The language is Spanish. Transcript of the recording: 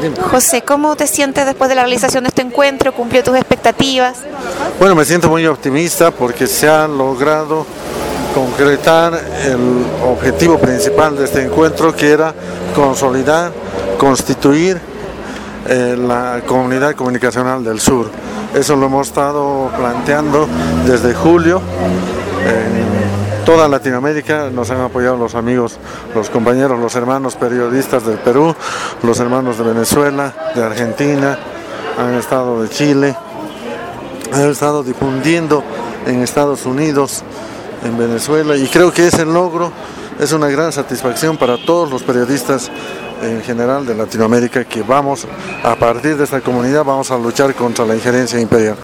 José, ¿cómo te sientes después de la realización de este encuentro? ¿Cumplió tus expectativas? Bueno, me siento muy optimista porque se ha logrado concretar el objetivo principal de este encuentro, que era consolidar, constituir la comunidad comunicacional del sur. Eso lo hemos estado planteando desde julio. En toda Latinoamérica nos han apoyado los amigos, los compañeros, los hermanos periodistas del Perú, los hermanos de Venezuela, de Argentina, han estado de Chile, han estado difundiendo en Estados Unidos, en Venezuela, y creo que ese logro es una gran satisfacción para todos los periodistas en general de Latinoamérica, que vamos, a partir de esta comunidad, vamos a luchar contra la injerencia imperial.